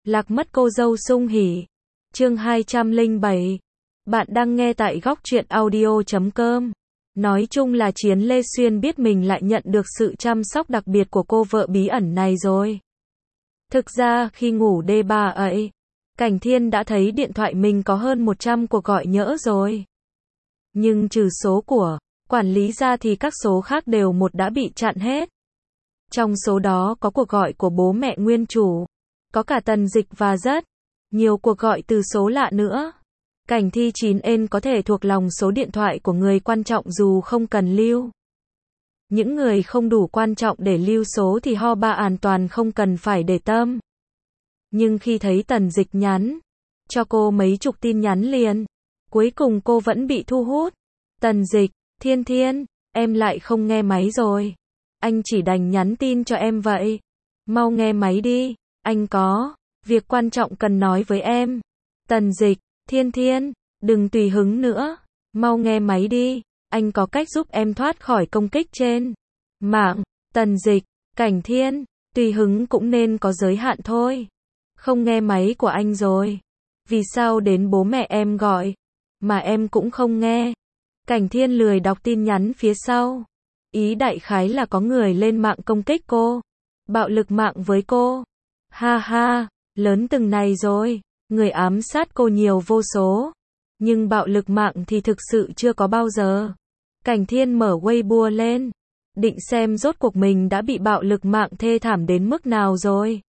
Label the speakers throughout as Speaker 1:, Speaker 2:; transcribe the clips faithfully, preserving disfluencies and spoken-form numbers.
Speaker 1: Lạc mất cô dâu sung hỉ. Chương hai trăm lẻ bảy. Bạn đang nghe tại góc truyện audio chấm com. Nói chung là Chiến Lê Xuyên biết mình lại nhận được sự chăm sóc đặc biệt của cô vợ bí ẩn này rồi. Thực ra khi ngủ đê ba ấy, Cảnh Thiên đã thấy điện thoại mình có hơn một trăm cuộc gọi nhỡ rồi. Nhưng trừ số của quản lý ra thì các số khác đều một đã bị chặn hết. Trong số đó có cuộc gọi của bố mẹ nguyên chủ, có cả Tần Dịch và rất nhiều cuộc gọi từ số lạ nữa. Cảnh Thi chín ên có thể thuộc lòng số điện thoại của người quan trọng dù không cần lưu. Những người không đủ quan trọng để lưu số thì ho ba an toàn không cần phải để tâm. Nhưng khi thấy Tần Dịch nhắn cho cô mấy chục tin nhắn liền, cuối cùng cô vẫn bị thu hút. Tần Dịch, Thiên Thiên, em lại không nghe máy rồi. Anh chỉ đành nhắn tin cho em vậy. Mau nghe máy đi, anh có việc quan trọng cần nói với em. Tần Dịch, Thiên Thiên, đừng tùy hứng nữa. Mau nghe máy đi, anh có cách giúp em thoát khỏi công kích trên mạng. Tần Dịch, Cảnh Thiên, tùy hứng cũng nên có giới hạn thôi. Không nghe máy của anh rồi. Vì sao đến bố mẹ em gọi mà em cũng không nghe? Cảnh Thiên lười đọc tin nhắn phía sau. Ý đại khái là có người lên mạng công kích cô, bạo lực mạng với cô. Ha ha, lớn từng này rồi, người ám sát cô nhiều vô số, nhưng bạo lực mạng thì thực sự chưa có bao giờ. Cảnh Thiên mở Weibo lên, định xem rốt cuộc mình đã bị bạo lực mạng thê thảm đến mức nào rồi.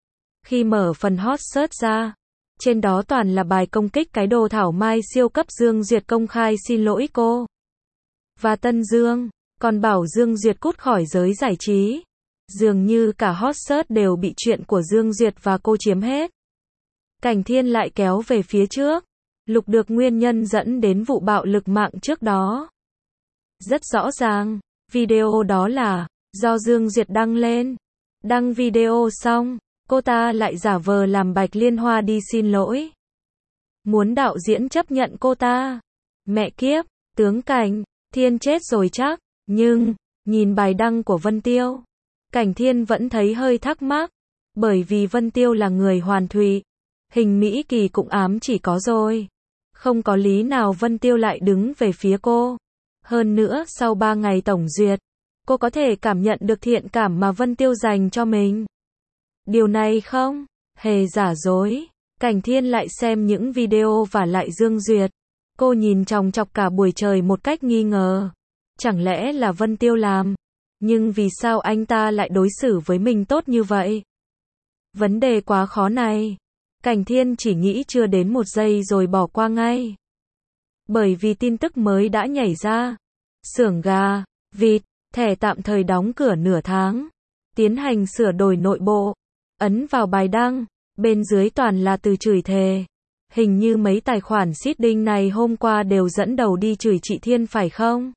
Speaker 1: Khi mở phần hot search ra, trên đó toàn là bài công kích cái đồ thảo mai siêu cấp Dương Duyệt công khai xin lỗi cô và Tân Dương, còn bảo Dương Duyệt cút khỏi giới giải trí. Dường như cả hot search đều bị chuyện của Dương Duyệt và cô chiếm hết. Cảnh Thiên lại kéo về phía trước, lục được nguyên nhân dẫn đến vụ bạo lực mạng trước đó. Rất rõ ràng, video đó là do Dương Duyệt đăng lên. Đăng video xong, cô ta lại giả vờ làm Bạch Liên Hoa đi xin lỗi. Muốn đạo diễn chấp nhận cô ta. Mẹ kiếp, tướng Cảnh Thiên chết rồi chắc. Nhưng, nhìn bài đăng của Vân Tiêu, Cảnh Thiên vẫn thấy hơi thắc mắc. Bởi vì Vân Tiêu là người hoàn thụy, hình Mỹ Kỳ cũng ám chỉ có rồi. Không có lý nào Vân Tiêu lại đứng về phía cô. Hơn nữa sau ba ngày tổng duyệt, cô có thể cảm nhận được thiện cảm mà Vân Tiêu dành cho mình. Điều này không hề giả dối. Cảnh Thiên lại xem những video và lại Dương Duyệt. Cô nhìn chòng chọc cả buổi trời một cách nghi ngờ. Chẳng lẽ là Vân Tiêu làm? Nhưng vì sao anh ta lại đối xử với mình tốt như vậy? Vấn đề quá khó này. Cảnh Thiên chỉ nghĩ chưa đến một giây rồi bỏ qua ngay. Bởi vì tin tức mới đã nhảy ra. Xưởng gà, vịt, thẻ tạm thời đóng cửa nửa tháng. Tiến hành sửa đổi nội bộ. Ấn vào bài đăng, bên dưới toàn là từ chửi thề. Hình như mấy tài khoản seeding này hôm qua đều dẫn đầu đi chửi chị Thiên phải không?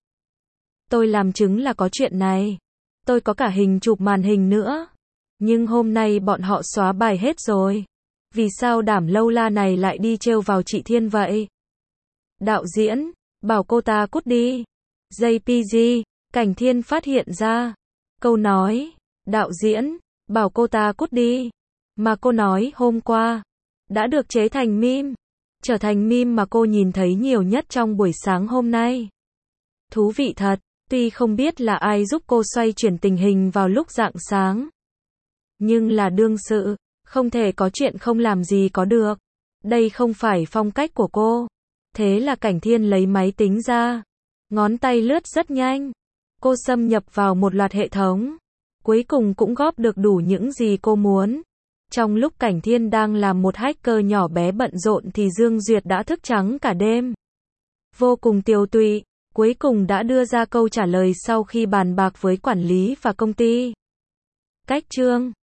Speaker 1: Tôi làm chứng là có chuyện này. Tôi có cả hình chụp màn hình nữa. Nhưng hôm nay bọn họ xóa bài hết rồi. Vì sao đảm lâu la này lại đi trêu vào chị Thiên vậy? Đạo diễn, bảo cô ta cút đi. gi pê giê, Cảnh Thiên phát hiện ra. Câu nói, đạo diễn, bảo cô ta cút đi. Mà cô nói hôm qua, đã được chế thành meme. Trở thành meme mà cô nhìn thấy nhiều nhất trong buổi sáng hôm nay. Thú vị thật. Tuy không biết là ai giúp cô xoay chuyển tình hình vào lúc rạng sáng. Nhưng là đương sự, không thể có chuyện không làm gì có được. Đây không phải phong cách của cô. Thế là Cảnh Thiên lấy máy tính ra. Ngón tay lướt rất nhanh. Cô xâm nhập vào một loạt hệ thống. Cuối cùng cũng góp được đủ những gì cô muốn. Trong lúc Cảnh Thiên đang làm một hacker nhỏ bé bận rộn thì Dương Duyệt đã thức trắng cả đêm. Vô cùng tiều tụy. Cuối cùng đã đưa ra câu trả lời sau khi bàn bạc với quản lý và công ty. Cách chương